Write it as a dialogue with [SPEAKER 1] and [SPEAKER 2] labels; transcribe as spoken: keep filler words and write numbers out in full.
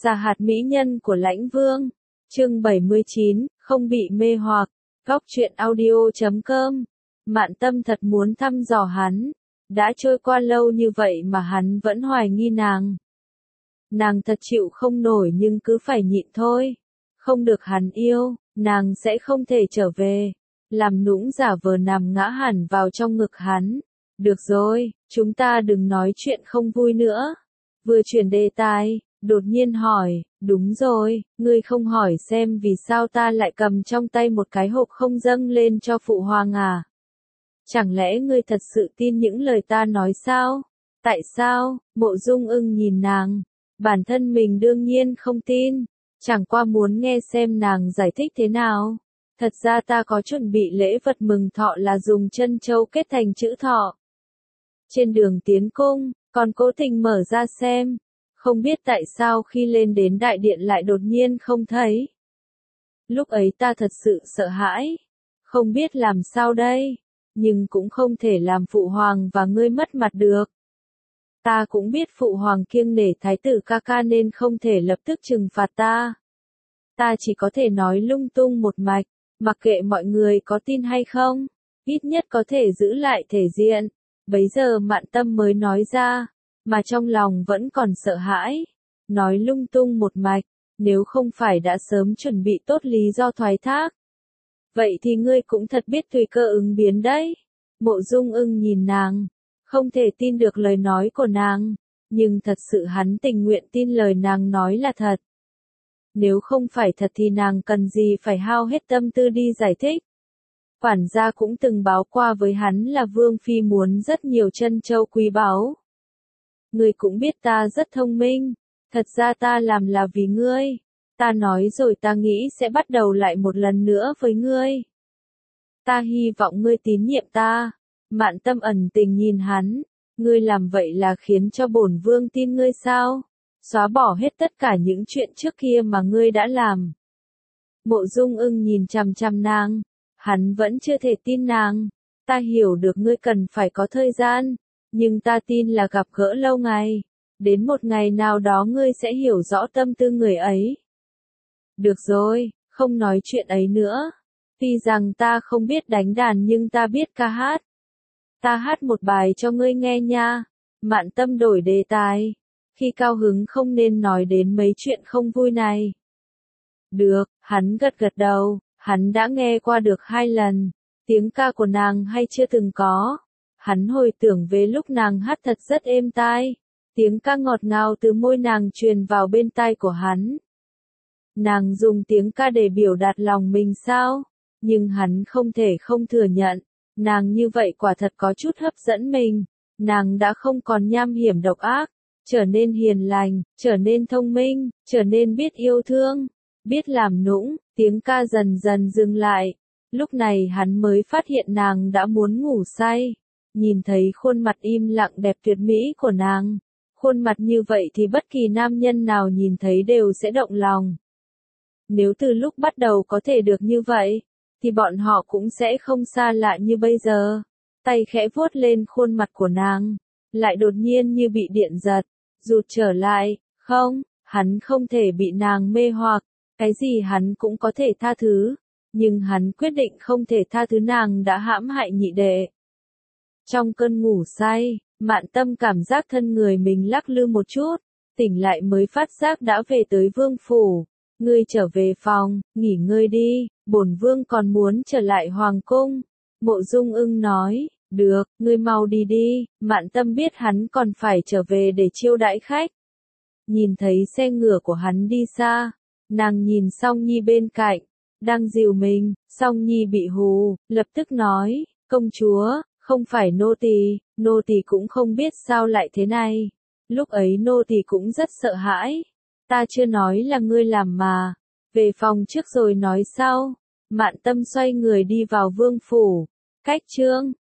[SPEAKER 1] Giả hạt mỹ nhân của Lãnh Vương. Chương bảy mươi chín, không bị mê hoặc. Góc truyện audio chấm com. Mạn Tâm thật muốn thăm dò hắn. Đã trôi qua lâu như vậy mà hắn vẫn hoài nghi nàng. Nàng thật chịu không nổi nhưng cứ phải nhịn thôi. Không được hắn yêu, nàng sẽ không thể trở về. Làm nũng giả vờ nằm ngã hẳn vào trong ngực hắn. Được rồi, chúng ta đừng nói chuyện không vui nữa. Vừa chuyển đề tài, đột nhiên hỏi, đúng rồi, ngươi không hỏi xem vì sao ta lại cầm trong tay một cái hộp không dâng lên cho phụ hoàng à? Chẳng lẽ ngươi thật sự tin những lời ta nói sao? Tại sao? Mộ Dung Ưng nhìn nàng. Bản thân mình đương nhiên không tin. Chẳng qua muốn nghe xem nàng giải thích thế nào. Thật ra ta có chuẩn bị lễ vật mừng thọ là dùng chân châu kết thành chữ thọ. Trên đường tiến cung, còn cố tình mở ra xem. Không biết tại sao khi lên đến đại điện lại đột nhiên không thấy. Lúc ấy ta thật sự sợ hãi. Không biết làm sao đây. Nhưng cũng không thể làm phụ hoàng và ngươi mất mặt được. Ta cũng biết phụ hoàng kiêng nể thái tử ca ca nên không thể lập tức trừng phạt ta. Ta chỉ có thể nói lung tung một mạch, mặc kệ mọi người có tin hay không, ít nhất có thể giữ lại thể diện. Bấy giờ Mạn Tâm mới nói ra, mà trong lòng vẫn còn sợ hãi. Nói lung tung một mạch, nếu không phải đã sớm chuẩn bị tốt lý do thoái thác. Vậy thì ngươi cũng thật biết tùy cơ ứng biến đấy. Mộ Dung Ưng nhìn nàng, không thể tin được lời nói của nàng, nhưng thật sự hắn tình nguyện tin lời nàng nói là thật. Nếu không phải thật thì nàng cần gì phải hao hết tâm tư đi giải thích. Quản gia cũng từng báo qua với hắn là Vương Phi muốn rất nhiều trân châu quý báu. Ngươi cũng biết ta rất thông minh, thật ra ta làm là vì ngươi. Ta nói rồi ta nghĩ sẽ bắt đầu lại một lần nữa với ngươi. Ta hy vọng ngươi tín nhiệm ta. Mạn Tâm ẩn tình nhìn hắn, ngươi làm vậy là khiến cho bổn vương tin ngươi sao? Xóa bỏ hết tất cả những chuyện trước kia mà ngươi đã làm. Mộ Dung Ưng nhìn chằm chằm nàng, hắn vẫn chưa thể tin nàng. Ta hiểu được ngươi cần phải có thời gian, nhưng ta tin là gặp gỡ lâu ngày. Đến một ngày nào đó ngươi sẽ hiểu rõ tâm tư người ấy. Được rồi, không nói chuyện ấy nữa. Tuy rằng ta không biết đánh đàn nhưng ta biết ca hát. Ta hát một bài cho ngươi nghe nha. Mạn Tâm đổi đề tài. Khi cao hứng không nên nói đến mấy chuyện không vui này. Được, hắn gật gật đầu, hắn đã nghe qua được hai lần. Tiếng ca của nàng hay chưa từng có. Hắn hồi tưởng về lúc nàng hát thật rất êm tai. Tiếng ca ngọt ngào từ môi nàng truyền vào bên tai của hắn. Nàng dùng tiếng ca để biểu đạt lòng mình sao? Nhưng hắn không thể không thừa nhận. Nàng như vậy quả thật có chút hấp dẫn mình. Nàng đã không còn nham hiểm độc ác. Trở nên hiền lành, trở nên thông minh, trở nên biết yêu thương, biết làm nũng. Tiếng ca dần dần dừng lại. Lúc này hắn mới phát hiện nàng đã muốn ngủ say. Nhìn thấy khuôn mặt im lặng đẹp tuyệt mỹ của nàng. Khuôn mặt như vậy thì bất kỳ nam nhân nào nhìn thấy đều sẽ động lòng. Nếu từ lúc bắt đầu có thể được như vậy, thì bọn họ cũng sẽ không xa lạ như bây giờ. Tay khẽ vuốt lên khuôn mặt của nàng, lại đột nhiên như bị điện giật, rụt trở lại. Không, hắn không thể bị nàng mê hoặc, cái gì hắn cũng có thể tha thứ, nhưng hắn quyết định không thể tha thứ nàng đã hãm hại nhị đệ. Trong cơn ngủ say, Mạn Tâm cảm giác thân người mình lắc lư một chút, tỉnh lại mới phát giác đã về tới vương phủ. Ngươi trở về phòng, nghỉ ngơi đi, bổn vương còn muốn trở lại hoàng cung. Mộ Dung Ưng nói, được, ngươi mau đi đi. Mạn Tâm biết hắn còn phải trở về để chiêu đãi khách. Nhìn thấy xe ngựa của hắn đi xa, nàng nhìn Song Nhi bên cạnh, đang dìu mình. Song Nhi bị hù, lập tức nói, công chúa, không phải nô tỳ, nô tỳ cũng không biết sao lại thế này. Lúc ấy nô tỳ cũng rất sợ hãi. Ta chưa nói là ngươi làm mà. Về phòng trước rồi nói sau. Mạn Tâm xoay người đi vào vương phủ. Cách chương